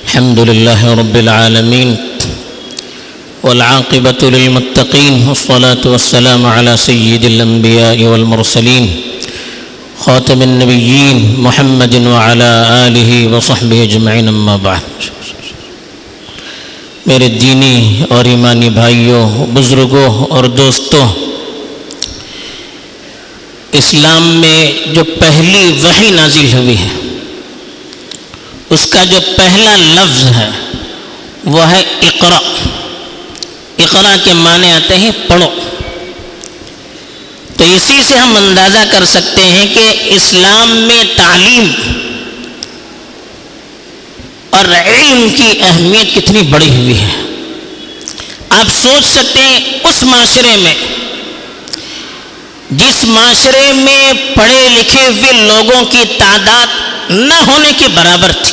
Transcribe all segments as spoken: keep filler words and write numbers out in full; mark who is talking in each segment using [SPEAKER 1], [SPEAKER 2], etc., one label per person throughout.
[SPEAKER 1] الحمد لله رب العالمين والعاقبة للمتقين والصلاة والسلام على سيد الأنبياء والمرسلين خاتم النبيين محمد وعلى آله وصحبه اجمعین اما بعد۔ میرے دینی اور ایمانی بھائیوں، بزرگوں اور دوستوں، اسلام میں جو پہلی وحی نازل ہوئی ہے اس کا جو پہلا لفظ ہے وہ ہے اقرأ۔ اقرأ کے معنی آتے ہیں پڑھو۔ تو اسی سے ہم اندازہ کر سکتے ہیں کہ اسلام میں تعلیم اور علم کی اہمیت کتنی بڑی ہوئی ہے۔ آپ سوچ سکتے ہیں اس معاشرے میں جس معاشرے میں پڑھے لکھے ہوئے لوگوں کی تعداد نہ ہونے کے برابر تھی،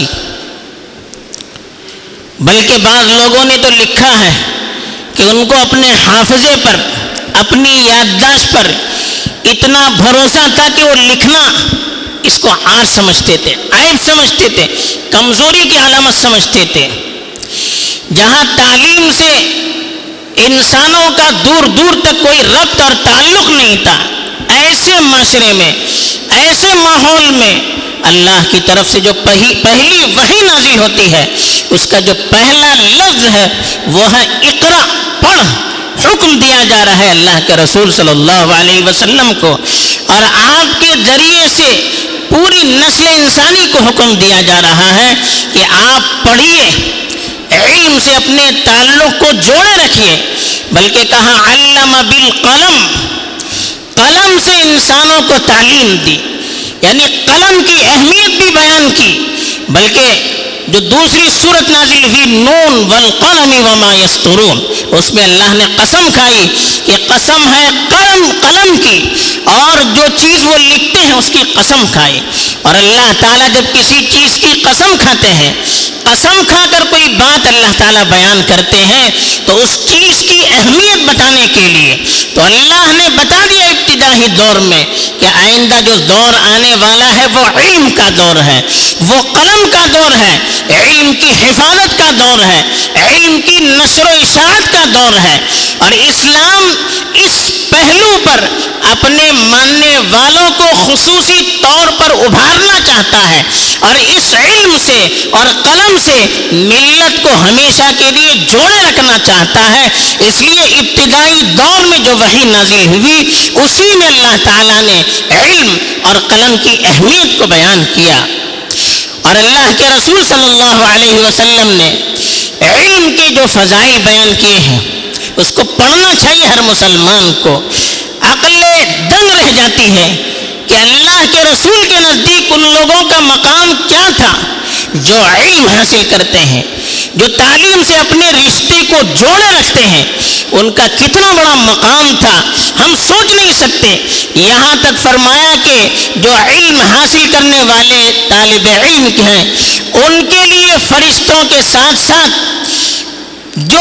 [SPEAKER 1] بلکہ بعض لوگوں نے تو لکھا ہے کہ ان کو اپنے حافظے پر، اپنی یادداشت پر اتنا بھروسہ تھا کہ وہ لکھنا اس کو عار سمجھتے تھے، عیب سمجھتے تھے، کمزوری کی علامت سمجھتے تھے۔ جہاں تعلیم سے انسانوں کا دور دور تک کوئی ربط اور تعلق نہیں تھا، ایسے معاشرے میں، ایسے ماحول میں اللہ کی طرف سے جو پہلی وحی نازل ہوتی ہے اس کا جو پہلا لفظ ہے وہ ہے اقرأ، پڑھ۔ حکم دیا جا رہا ہے اللہ کے رسول صلی اللہ علیہ وسلم کو، اور آپ کے ذریعے سے پوری نسل انسانی کو حکم دیا جا رہا ہے کہ آپ پڑھیے، علم سے اپنے تعلق کو جوڑے رکھیے۔ بلکہ کہا علم بالقلم، قلم سے انسانوں کو تعلیم دی، یعنی قلم کی اہمیت بھی بیان کی۔ بلکہ جو دوسری سورت نازل ہوئی نون والقلم وما یسطرون، اس میں اللہ نے قسم کھائی کہ قسم ہے قلم قلم کی، اور جو چیز وہ لکھتے ہیں اس کی قسم کھائی۔ اور اللہ تعالیٰ جب کسی چیز کی قسم کھاتے ہیں، قسم کھا کر کوئی بات اللہ تعالیٰ بیان کرتے ہیں تو اس چیز کی اہمیت بتانے کے لیے تو اللہ نے بتا دیا ابتدائی دور میں کہ آئندہ جو دور آنے والا ہے وہ علم کا دور ہے، وہ قلم کا دور ہے، علم کی حفاظت کا دور ہے، علم کی نشر و اشاعت کا دور ہے۔ اور اسلام اس پہلو پر اپنے ماننے والوں کو خصوصی طور پر ابھارنا چاہتا ہے، اور اس علم سے اور قلم سے ملت کو ہمیشہ کے لیے جوڑے رکھنا چاہتا ہے۔ اس لیے ابتدائی دور میں جو وحی نازل ہوئی اسی میں اللہ تعالیٰ نے علم اور قلم کی اہمیت کو بیان کیا۔ اور اللہ کے رسول صلی اللہ علیہ وسلم نے علم کے جو فضائل بیان کیے ہیں اس کو پڑھنا چاہیے ہر مسلمان کو۔ عقل دنگ رہ جاتی ہے کہ اللہ کے رسول کے نزدیک ان لوگوں کا مقام کیا تھا جو علم حاصل کرتے ہیں، جو تعلیم سے اپنے رشتے کو جوڑے رکھتے ہیں، ان کا کتنا بڑا مقام تھا ہم سوچ نہیں سکتے۔ یہاں تک فرمایا کہ جو علم حاصل کرنے والے طالب علم ہیں ان کے لیے فرشتوں کے ساتھ ساتھ جو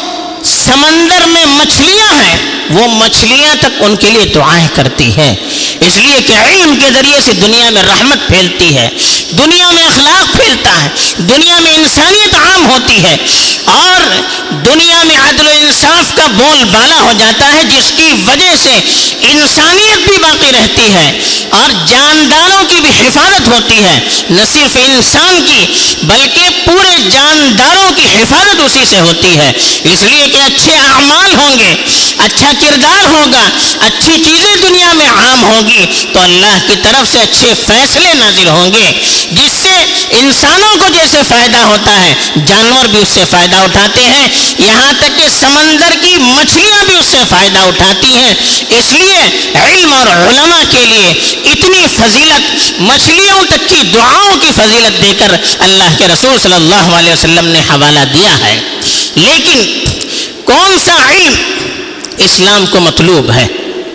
[SPEAKER 1] سمندر میں مچھلیاں ہیں وہ مچھلیاں تک ان کے لیے دعائیں کرتی ہیں، اس لیے کہ علم کے ذریعے سے دنیا میں رحمت پھیلتی ہے، دنیا میں اخلاق پھیلتا ہے، دنیا میں انسانیت عام ہوتی ہے، اور دنیا میں عدل و انصاف کا بول بالا ہو جاتا ہے، جس کی وجہ سے انسانیت بھی باقی رہتی ہے اور جانداروں کی بھی حفاظت ہوتی ہے، نہ صرف انسان کی بلکہ پورے جانداروں کی حفاظت اسی سے ہوتی ہے۔ اس لیے کہ اچھے اعمال ہوں گے، اچھا کردار ہوگا، اچھی چیزیں دنیا میں عام ہوگی تو اللہ کی طرف سے اچھے فیصلے نازل ہوں گے، جس سے انسانوں کو جیسے فائدہ ہوتا ہے جانور بھی اس سے فائدہ اٹھاتے ہیں، یہاں تک کہ سمندر کی مچھلیاں بھی اس سے فائدہ اٹھاتی ہیں۔ اس لیے علم اور علماء کے لیے اتنی فضیلت، مچھلیوں تک کی دعاؤں کی فضیلت دے کر اللہ کے رسول صلی اللہ علیہ وسلم نے حوالہ دیا ہے۔ لیکن کون سا علم اسلام کو مطلوب ہے؟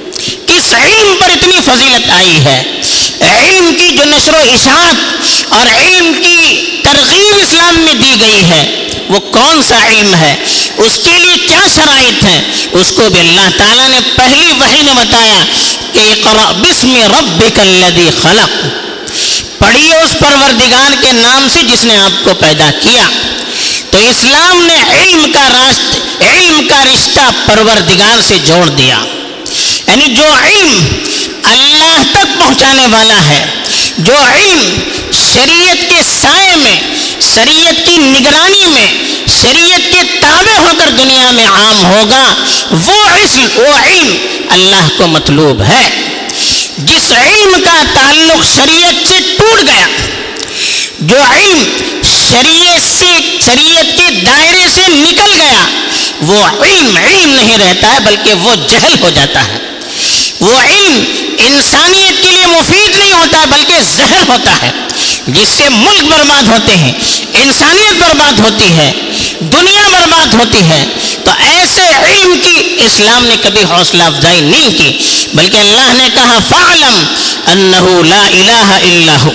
[SPEAKER 1] کس علم پر اتنی فضیلت آئی ہے؟ علم کی جو نشر و اشاعت اور علم کی ترغیب اسلام میں دی گئی ہے وہ کون سا علم ہے؟ اس کے لیے کیا شرائط ہیں؟ اس کو بھی اللہ تعالیٰ نے پہلی وحی میں بتایا کہ اقرأ بسم ربک الذی خلق، پڑھیے اس پروردگار کے نام سے جس نے آپ کو پیدا کیا۔ تو اسلام نے علم کا راست علم کا رشتہ پروردگار سے جوڑ دیا، یعنی جو علم اللہ تک پہنچانے والا ہے، جو علم شریعت کے سائے میں، شریعت کی نگرانی میں، شریعت کے تابع ہو کر دنیا میں عام ہوگا، وہ علم وہ علم اللہ کو مطلوب ہے۔ جس علم کا تعلق شریعت سے ٹوٹ گیا، جو علم شریعت سے شریعت کے دائرے سے نکل گیا، وہ علم علم نہیں رہتا ہے بلکہ وہ جہل ہو جاتا ہے۔ وہ علم انسانیت کے لیے مفید نہیں ہوتا بلکہ زہر ہوتا ہے، جس سے ملک برباد ہوتے ہیں، انسانیت برباد ہوتی ہے، دنیا برباد ہوتی ہے۔ تو ایسے علم کی اسلام نے کبھی حوصلہ افزائی نہیں کی، بلکہ اللہ نے کہا فَاعْلَمْ أَنَّهُ لَا إِلَٰهَ إِلَّا هُوَ۔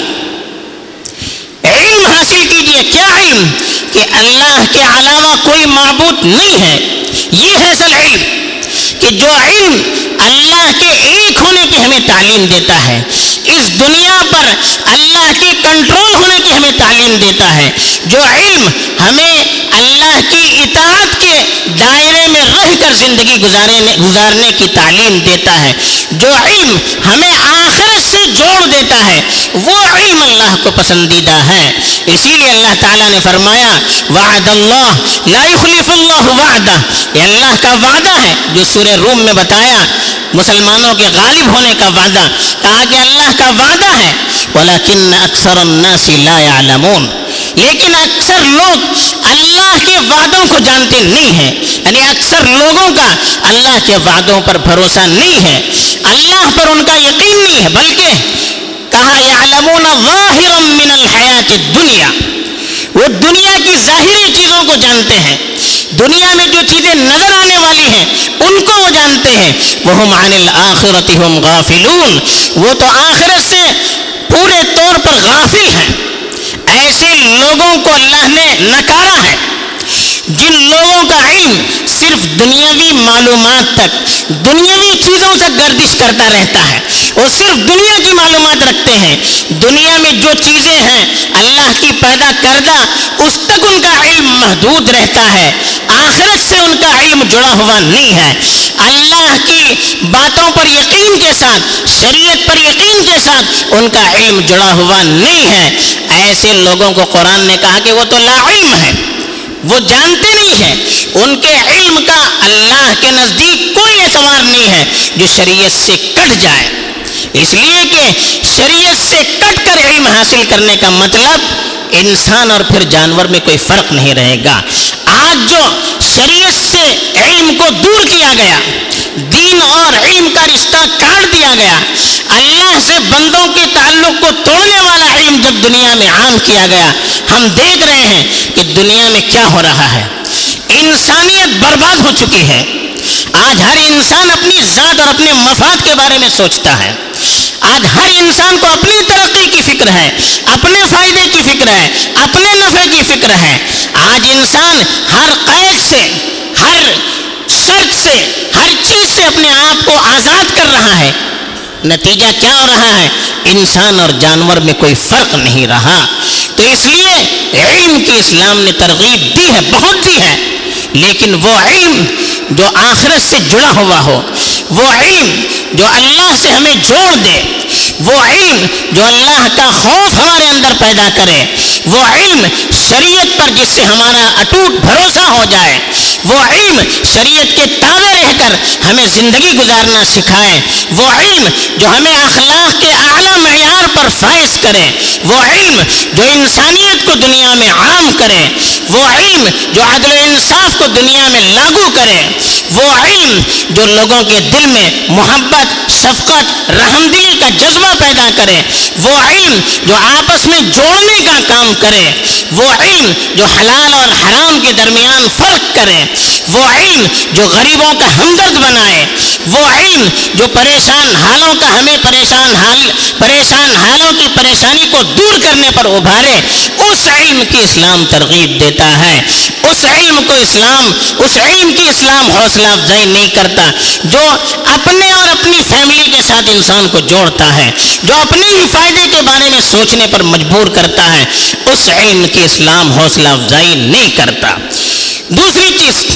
[SPEAKER 1] علم حاصل کیجئے، کیا علم؟ کہ اللہ کے علاوہ کوئی معبود نہیں ہے۔ یہ ہے اصل علم، کہ جو علم اللہ کے ایک ہونے کی ہمیں تعلیم دیتا ہے، اس دنیا پر اللہ کے کنٹرول ہونے کی ہمیں تعلیم دیتا ہے، جو علم ہمیں اللہ کی اطاعت کے دائرے میں رہ کر زندگی گزارنے گزارنے کی تعلیم دیتا ہے، جو علم ہمیں آخرت سے جوڑ دیتا ہے، وہ علم اللہ کو پسندیدہ ہے۔ اسی لیے اللہ تعالیٰ نے فرمایا وعد اللہ لا یخلف اللہ وعدہ، یہ اللہ کا وعدہ ہے جو سورہ روم میں بتایا، مسلمانوں کے غالب ہونے کا وعدہ، کہا کہ اللہ کا وعدہ ہے ولیکن اکثر الناس لا یعلمون، لیکن اکثر لوگ اللہ کے وعدوں کو جانتے نہیں ہیں، یعنی اکثر لوگوں کا اللہ کے وعدوں پر بھروسہ نہیں ہے، اللہ پر ان کا یقین نہیں ہے، بلکہ کہا یعلمون ظاہرا من الحیات الدنیا، وہ دنیا کی ظاہری چیزوں کو جانتے ہیں، دنیا میں جو چیزیں نظر آنے والی ہیں ان کو وہ جانتے ہیں، وہم عن الآخرۃ ہم غافلون، وہ تو آخرت سے پورے طور پر غافل ہیں۔ ایسے لوگوں کو اللہ نے نکارا ہے، جن لوگوں کا علم صرف دنیاوی معلومات تک، دنیاوی چیزوں سے گردش کرتا رہتا ہے، وہ صرف دنیا کی معلومات رکھتے ہیں، دنیا میں جو چیزیں ہیں اللہ کی پیدا کردہ اس تک ان کا علم محدود رہتا ہے، آخرت سے ان کا علم جڑا ہوا نہیں ہے، اللہ کی باتوں پر یقین کے ساتھ، شریعت پر یقین کے ساتھ ان کا علم جڑا ہوا نہیں ہے۔ ایسے لوگوں کو قرآن نے کہا کہ وہ تو لا علم ہے، وہ جانتے نہیں ہیں، ان کے علم کا اللہ کے نزدیک کوئی اعتبار نہیں ہے جو شریعت سے کٹ جائے، اس لیے کہ شریعت سے کٹ کر علم حاصل کرنے کا مطلب انسان اور پھر جانور میں کوئی فرق نہیں رہے گا۔ آج جو شریعت سے علم کو دور کیا گیا، دین اور علم کا رشتہ کاٹ دیا گیا، اللہ سے بندوں کے تعلق کو توڑنے والا علم جب دنیا میں عام کیا گیا، ہم دیکھ رہے ہیں کہ دنیا میں کیا ہو رہا ہے، انسانیت برباد ہو چکی ہے۔ آج ہر انسان اپنی ذات اور اپنے مفاد کے بارے میں سوچتا ہے، آج ہر انسان کو اپنی ترقی کی فکر ہے، اپنے فائدے کی فکر ہے، اپنے نفع کی فکر ہے۔ آج انسان ہر قید سے، ہر شرط سے، ہر چیز سے اپنے آپ کو آزاد کر رہا ہے۔ نتیجہ کیا ہو رہا ہے؟ انسان اور جانور میں کوئی فرق نہیں رہا۔ تو اس لیے علم کی اسلام نے ترغیب دی ہے، بہت دی ہے، لیکن وہ علم جو آخرت سے جڑا ہوا ہو، وہ علم جو اللہ سے ہمیں جوڑ دے، وہ علم جو اللہ کا خوف ہمارے اندر پیدا کرے، وہ علم شریعت پر جس سے ہمارا اٹوٹ بھروسہ ہو جائے، وہ علم شریعت کے تابع رہ کر ہمیں زندگی گزارنا سکھائے، وہ علم جو ہمیں اخلاق کے اعلیٰ معیار پر فائز کرے، وہ علم جو انسانیت کو دنیا میں عام کرے، وہ علم جو عدل و انصاف کو دنیا میں لاگو کرے، وہ علم جو لوگوں کے دل میں محبت، شفقت، رحمدلی کا جذبہ پیدا کرے، وہ علم جو آپس میں جوڑنے کا کام کرے، وہ علم جو حلال اور حرام کے درمیان فرق کرے، وہ علم جو غریبوں کا ہمدرد بنائے، وہ علم جو پریشان حالوں کا ہمیں پریشان حال پریشان حالوں کی پریشانی کو دور کرنے پر ابھارے، اس علم کی اسلام ترغیب دیتا ہے۔ اس علم کو اسلام اس علم کی اسلام حوصلہ افزائی نہیں کرتا جو اپنے اور اپنی فیملی کے ساتھ انسان کو جوڑتا ہے، جو اپنے ہی فائدے کے بارے میں سوچنے پر مجبور کرتا ہے، اس علم کی اسلام حوصلہ افزائی نہیں کرتا۔ دوسری چیز،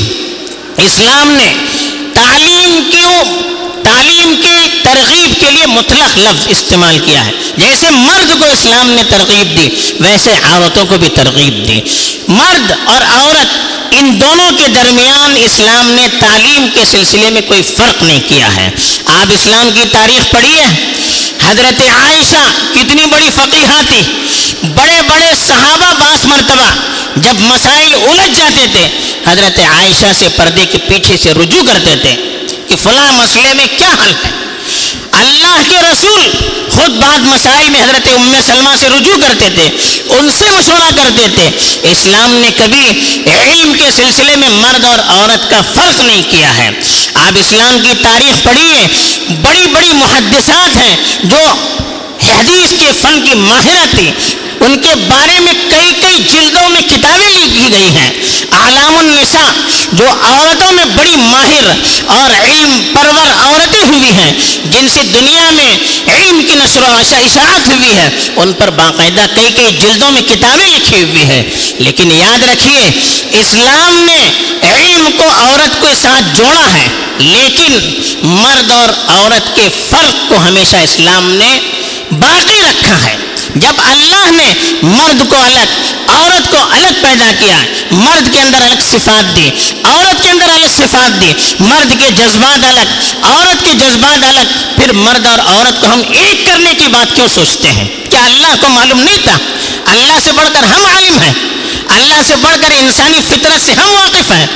[SPEAKER 1] اسلام نے تعلیم کیوں تعلیم کی ترغیب کے لیے مطلق لفظ استعمال کیا ہے۔ جیسے مرد کو اسلام نے ترغیب دی، ویسے عورتوں کو بھی ترغیب دی۔ مرد اور عورت ان دونوں کے درمیان اسلام نے تعلیم کے سلسلے میں کوئی فرق نہیں کیا ہے۔ آپ اسلام کی تاریخ پڑھیے، حضرت عائشہ کتنی بڑی فقیہہ تھی، بڑے بڑے صحابہ بعض مرتبہ جب مسائل الجھ جاتے تھے حضرت عائشہ سے پردے کے پیچھے سے رجوع کرتے تھے کہ فلاں مسئلے میں کیا حل ہے۔ اللہ کے رسول خود بعض مسائل میں حضرت ام سلمہ سے رجوع کرتے تھے، ان سے مشورہ کرتے تھے۔ اسلام نے کبھی علم کے سلسلے میں مرد اور عورت کا فرق نہیں کیا ہے۔ آپ اسلام کی تاریخ پڑھیے، بڑی بڑی محدثات ہیں جو حدیث کے فن کی ماہرہ تھی، ان کے بارے میں کئی کئی جلدوں میں کتابیں لکھی گئی ہیں۔ اعلام النساء جو عورتوں میں بڑی ماہر اور علم پرور عورتیں ہوئی ہیں، جن سے دنیا میں علم کی نشر و اشاعت ہوئی ہے، ان پر باقاعدہ کئی کئی جلدوں میں کتابیں لکھی ہوئی ہیں۔ لیکن یاد رکھیے، اسلام نے علم کو عورت کے ساتھ جوڑا ہے، لیکن مرد اور عورت کے فرق کو ہمیشہ اسلام نے باقی رکھا ہے۔ جب اللہ نے مرد کو الگ عورت کو الگ پیدا کیا، مرد کے اندر الگ صفات دی، عورت کے اندر الگ صفات دی، مرد کے جذبات الگ، عورت کے جذبات الگ، پھر مرد اور عورت کو ہم ایک کرنے کی بات کیوں سوچتے ہیں؟ کیا اللہ کو معلوم نہیں تھا؟ اللہ سے بڑھ کر ہم عالم ہیں، اللہ سے بڑھ کر انسانی فطرت سے ہم واقف ہیں،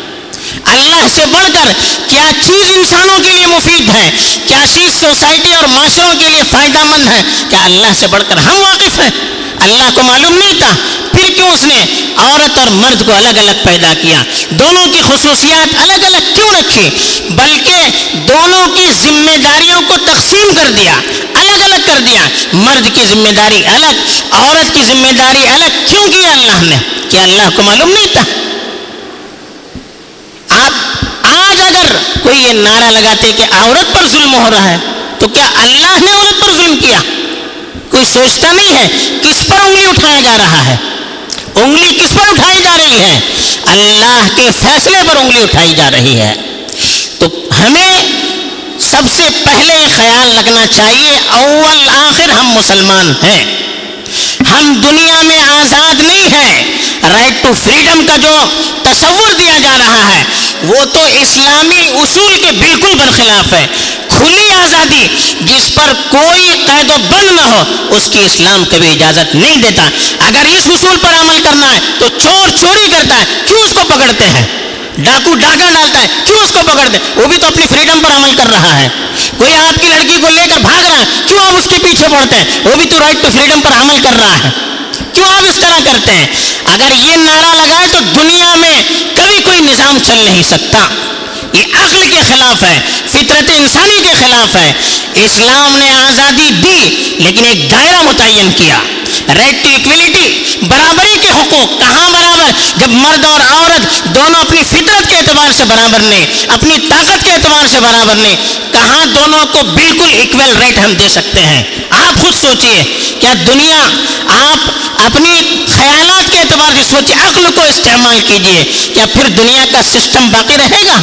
[SPEAKER 1] اللہ سے بڑھ کر کیا چیز انسانوں کے لیے مفید ہے، کیا چیز سوسائٹی اور معاشروں کے لیے فائدہ مند ہے، کیا اللہ سے بڑھ کر ہم واقف ہیں؟ اللہ کو معلوم نہیں تھا، پھر کیوں اس نے عورت اور مرد کو الگ الگ پیدا کیا؟ دونوں کی خصوصیات الگ الگ کیوں رکھی؟ بلکہ دونوں کی ذمہ داریوں کو تقسیم کر دیا، الگ الگ کر دیا۔ مرد کی ذمہ داری الگ، عورت کی ذمہ داری الگ کیوں کیا اللہ نے؟ کیا اللہ کو معلوم نہیں تھا؟ آپ آج اگر کوئی یہ نعرہ لگاتے کہ عورت پر ظلم ہو رہا ہے، تو کیا اللہ نے عورت پر ظلم کیا؟ کوئی سوچتا نہیں ہے کس پر انگلی اٹھایا جا رہا ہے؟ انگلی کس پر اٹھائی جا رہی ہے؟ اللہ کے فیصلے پر انگلی اٹھائی جا رہی ہے۔ تو ہمیں سب سے پہلے خیال رکھنا چاہیے، اول آخر ہم مسلمان ہیں، ہم دنیا میں آزاد نہیں ہیں۔ رائٹ ٹو فریڈم کا جو تصور دیا جا رہا ہے وہ تو اسلامی اصول کے بالکل برخلاف ہے۔ کھلی آزادی جس پر کوئی قید و بند نہ ہو، اس کی اسلام کبھی اجازت نہیں دیتا۔ اگر اس اصول پر عمل کرنا ہے تو چور چوری کرتا ہے، کیوں اس کو پکڑتے ہیں؟ ڈاکو ڈاکہ ڈالتا ہے، کیوں اس کو پکڑتے ہیں؟ وہ بھی تو اپنی فریڈم پر عمل کر رہا ہے۔ کوئی آپ کی لڑکی کو لے کر بھاگ رہا ہے، کیوں آپ اس کے پیچھے پڑتے ہیں؟ وہ بھی تو رائٹ ٹو فریڈم پر عمل کر رہا ہے، کیوں آپ اس طرح کرتے ہیں؟ اگر یہ نعرہ لگائے تو دنیا میں کبھی کوئی نظام چل نہیں سکتا۔ یہ عقل کے خلاف ہے، فطرت انسانی کے خلاف ہے۔ اسلام نے آزادی دی لیکن ایک دائرہ متعین کیا، رائٹ ٹو ایکویلٹی، برابری کے حقوق۔ کہاں برابر؟ جب مرد اور عورت دونوں اپنی فطرت کے اعتبار سے برابر نہیں، اپنی طاقت کے اعتبار سے برابر نہیں، کہاں دونوں کو بالکل ایکول رائٹ ہم دے سکتے ہیں؟ آپ خود سوچئے، کیا دنیا، آپ اپنی خیالات کے اعتبار سے سوچئے، عقل کو استعمال کیجئے، کیا پھر دنیا کا سسٹم باقی رہے گا؟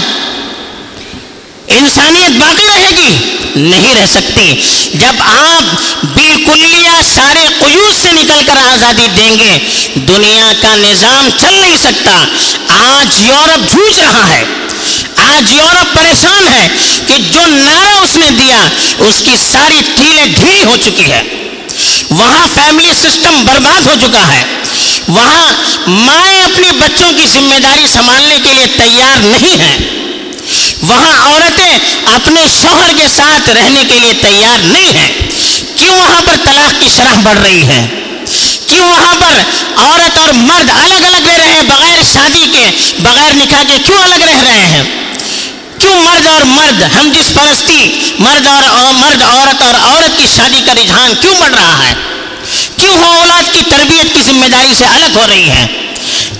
[SPEAKER 1] انسانیت باقی رہے گی؟ نہیں رہ سکتی۔ جب آپ بالکلیہ سارے قیود سے نکل کر آزادی دیں گے، دنیا کا نظام چل نہیں سکتا۔ آج یورپ جھوج رہا ہے، آج یورپ پریشان ہے کہ جو نعرہ اس نے دیا اس کی ساری ٹھیلیں ڈھیلی ہو چکی ہے۔ وہاں فیملی سسٹم برباد ہو چکا ہے، وہاں مائیں اپنی بچوں کی ذمہ داری سنبھالنے کے لیے تیار نہیں ہیں، وہاں عورتیں اپنے شوہر کے ساتھ رہنے کے لیے تیار نہیں ہیں۔ کیوں وہاں پر طلاق کی شرح بڑھ رہی ہے؟ کیوں وہاں پر عورت اور مرد الگ الگ رہ رہے ہیں، بغیر شادی کے، بغیر نکاح کے کیوں الگ رہ رہے ہیں؟ کیوں مرد اور مرد ہم جس پرستی، مرد اور مرد عورت اور عورت کی شادی کا رجحان کیوں بڑھ رہا ہے؟ کیوں وہ اولاد کی تربیت کی ذمہ داری سے الگ ہو رہی ہے؟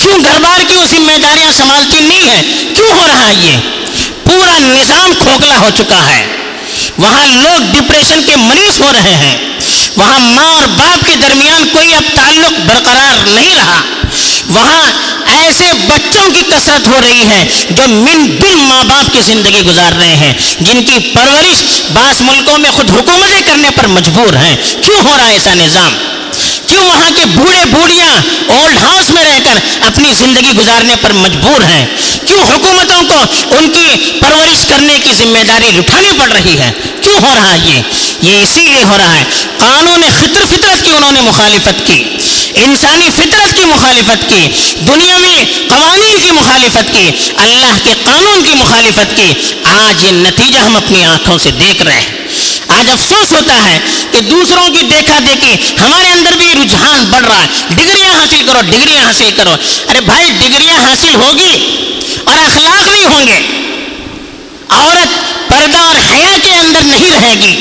[SPEAKER 1] کیوں گھر بار کی وہ ذمہ داریاں سنبھالتی نہیں ہیں؟ کیوں ہو رہا ہے یہ؟ پورا نظام کھوکھلا ہو چکا ہے، وہاں لوگ ڈپریشن کے مریض ہو رہے ہیں، وہاں ماں اور باپ کے درمیان کوئی اب تعلق برقرار نہیں رہا، وہاں ایسے بچوں کی کثرت ہو رہی ہے جو من بن ماں باپ کی زندگی گزار رہے ہیں، جن کی پرورش بعض ملکوں میں خود حکومتیں کرنے پر مجبور ہیں۔ کیوں ہو رہا ہے ایسا نظام؟ کیوں وہاں کے بوڑھے بوڑھیاں اولڈ ہاؤس میں رہ کر اپنی زندگی گزارنے پر مجبور ہیں؟ کیوں حکومتوں کو ان کی پرورش کرنے کی ذمہ داری اٹھانی پڑ رہی ہے؟ کیوں ہو رہا ہے یہ؟ یہ اسی لیے ہو رہا ہے، قانون فطر فطرت کی انہوں نے مخالفت کی، انسانی فطرت کی مخالفت کی، دنیاوی قوانین کی مخالفت کی، اللہ کے قانون کی مخالفت کی۔ آج یہ نتیجہ ہم اپنی آنکھوں سے دیکھ رہے ہیں۔ آج افسوس ہوتا ہے کہ دوسروں کی دیکھا دیکھی ہمارے اندر بھی رجحان بڑھ رہا ہے، ڈگریاں حاصل کرو، ڈگریاں حاصل کرو۔ ارے بھائی، ڈگریاں حاصل ہوگی اور اخلاق نہیں ہوں گے، عورت پردہ اور حیا کے اندر نہیں رہے گی،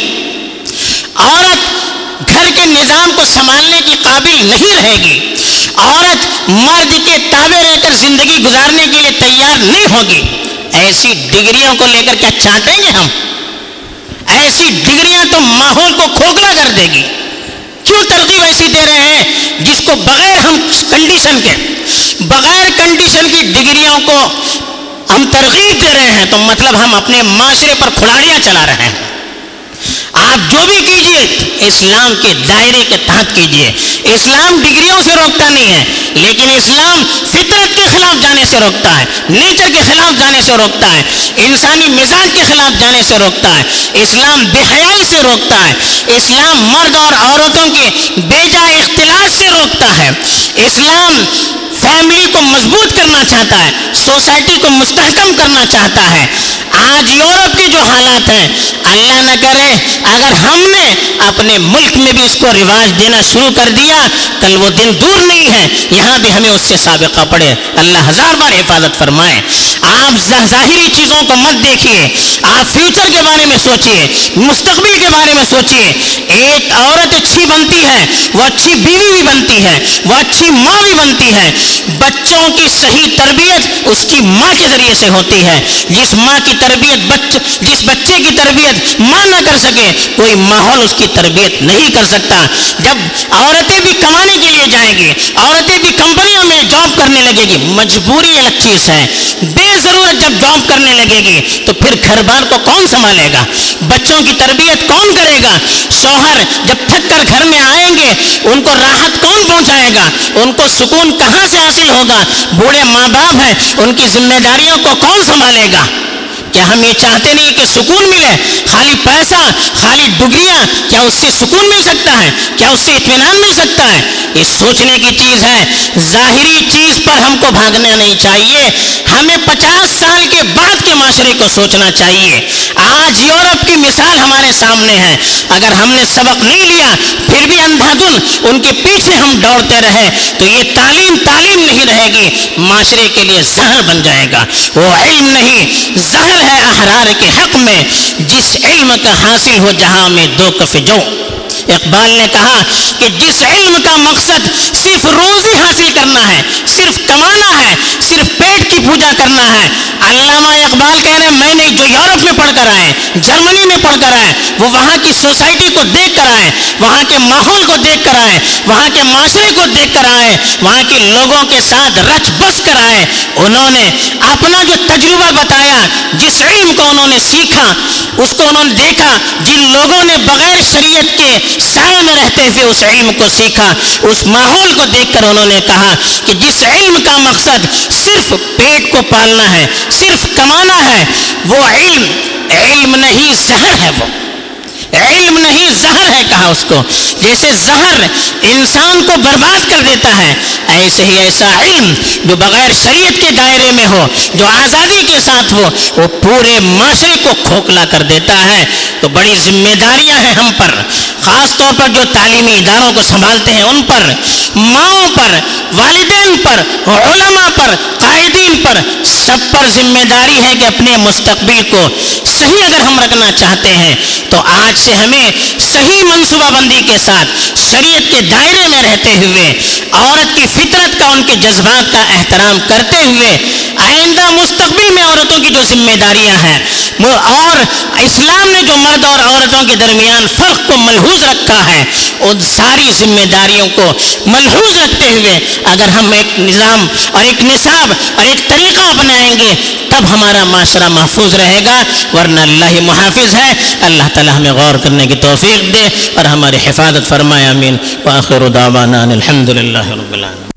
[SPEAKER 1] عورت گھر کے نظام کو سنبھالنے کی قابل نہیں رہے گی، عورت مرد کے تابع رہ کر زندگی گزارنے کے لیے تیار نہیں ہوگی۔ ایسی ڈگریوں کو لے کر کیا چاٹیں گے ہم؟ ایسی ڈگریاں تو ماحول کو کھوکھلا کر دے گی۔ کیوں ترغیب ایسی دے رہے ہیں جس کو بغیر ہم کنڈیشن کے بغیر کنڈیشن کی ڈگریوں کو ہم ترغیب دے رہے ہیں، تو مطلب ہم اپنے معاشرے پر کھلاڑیاں چلا رہے ہیں۔ آپ جو بھی کیجئے اسلام کے دائرے کے تحت کیجئے۔ اسلام ڈگریوں سے روکتا نہیں ہے، لیکن اسلام فطرت کے خلاف جانے سے روکتا ہے، نیچر کے خلاف جانے سے روکتا ہے، انسانی مزاج کے خلاف جانے سے روکتا ہے۔ اسلام بے حیائی سے روکتا ہے، اسلام مرد اور عورتوں کے بے جا اختلاط سے روکتا ہے۔ اسلام فیملی کو مضبوط کرنا چاہتا ہے، سوسائٹی کو مستحکم کرنا چاہتا ہے۔ آج یورپ کے جو حالات ہیں، اللہ نہ کرے اگر ہم نے اپنے ملک میں بھی اس کو رواج دینا شروع کر دیا، کل وہ دن دور نہیں ہے یہاں بھی ہمیں اس سے سابقہ پڑے۔ اللہ ہزار بار حفاظت فرمائے۔ آپ ظاہری چیزوں کو مت دیکھیے، آپ فیوچر کے بارے میں سوچیے، مستقبل کے بارے میں سوچیے۔ ایک عورت اچھی بنتی ہے، وہ اچھی بیوی بھی بنتی ہے، وہ اچھی ماں بھی بنتی ہے۔ بچوں کی صحیح تربیت اس کی ماں کے ذریعے سے ہوتی ہے۔ جس ماں کی تربیت بچ جس بچے کی تربیت ماں نہ کر سکے، کوئی ماحول اس کی تربیت نہیں کر سکتا۔ جب عورتیں بھی کمانے کے لیے جائیں گی، عورتیں بھی کمپنیوں میں جاب کرنے لگے گی، مجبوری الگ چیز ہے، بے ضرورت جب جاب کرنے لگے گی تو پھر گھر بار کو کون سنبھالے گا؟ بچوں کی تربیت کون کرے گا؟ شوہر جب تھک کر گھر میں آئیں گے ان کو راحت کون پہنچائے گا؟ ان کو سکون کہاں سے حاصل ہوگا؟ بوڑھے ماں باپ ہیں، ان کی ذمہ داریوں کو کون سنبھالے گا؟ کیا ہم یہ چاہتے نہیں کہ سکون ملے؟ خالی پیسہ، خالی ڈگریاں، کیا اس سے سکون مل سکتا ہے؟ کیا اس سے اطمینان مل سکتا ہے؟ یہ سوچنے کی چیز ہے۔ ظاہری چیز پر ہم کو بھاگنا نہیں چاہیے، ہمیں پچاس سال کے بعد کے معاشرے کو سوچنا چاہیے۔ آج یورپ کی مثال ہمارے سامنے ہے، اگر ہم نے سبق نہیں لیا پھر بھی اندھا دھن ان کے پیچھے ہم دوڑتے رہے تو یہ تعلیم تعلیم نہیں رہے گی، معاشرے کے لیے زہر بن جائے گا۔ وہ علم نہیں، زہر ہے احرار کے حق میں، جس علم کا حاصل ہو جہاں میں دو کف جو۔ اقبال نے کہا کہ جس علم کا مقصد صرف روزی حاصل کرنا ہے، صرف کمانا ہے، صرف پیٹ کی پوجا کرنا ہے۔ علامہ اقبال کہہ رہے ہیں میں نے جو یورپ میں پڑھ کر آئے، جرمنی میں پڑھ کر آئے، وہ وہاں کی سوسائٹی کو دیکھ کر آئے، وہاں کے ماحول کو دیکھ کر آئے، وہاں کے معاشرے کو دیکھ کر آئے، وہاں کے لوگوں کے ساتھ رچ بس کر آئے۔ انہوں نے اپنا جو تجربہ بتایا، جس علم کو انہوں نے سیکھا، اس کو انہوں نے دیکھا، جن لوگوں نے بغیر شریعت کے سائے میں رہتے ہوئے اس علم کو سیکھا، اس ماحول کو دیکھ کر انہوں نے کہا کہ جس علم کا مقصد صرف پیٹ کو پالنا ہے، صرف کمانا ہے، وہ علم علم نہیں زہر ہے، وہ علم نہیں زہر ہے کہا اس کو۔ جیسے زہر انسان کو برباد کر دیتا ہے، ایسے ہی ایسا علم جو بغیر شریعت کے دائرے میں ہو، جو آزادی کے ساتھ ہو، وہ پورے معاشرے کو کھوکھلا کر دیتا ہے۔ تو بڑی ذمہ داریاں ہیں ہم پر، خاص طور پر جو تعلیمی اداروں کو سنبھالتے ہیں ان پر، ماؤں پر، والدین پر، علماء پر، قائدین خواتین پر سب پر ذمہ داری ہے کہ اپنے مستقبل کو صحیح اگر ہم رکھنا چاہتے ہیں تو آج سے ہمیں صحیح منصوبہ بندی کے ساتھ شریعت کے دائرے میں رہتے ہوئے عورت کی فطرت کا ان کے جذبات کا احترام کرتے ہوئے آئندہ مستقبل میں عورتوں کی جو ذمہ داریاں ہیں اور اسلام نے جو مرد اور عورتوں کے درمیان فرق کو ملحوظ رکھا ہے ان ساری ذمہ داریوں کو ملحوظ رکھتے ہوئے اگر ہم ایک نظام اور ایک نصاب اور ایک طریقہ اپنائیں گے تب ہمارا معاشرہ محفوظ رہے گا، ورنہ اللہ ہی محافظ ہے۔ اللہ تعالی ہمیں غور کرنے کی توفیق دے اور ہماری حفاظت فرمائے، آمین۔ وآخر دعوانا الحمد للہ رب العالمین۔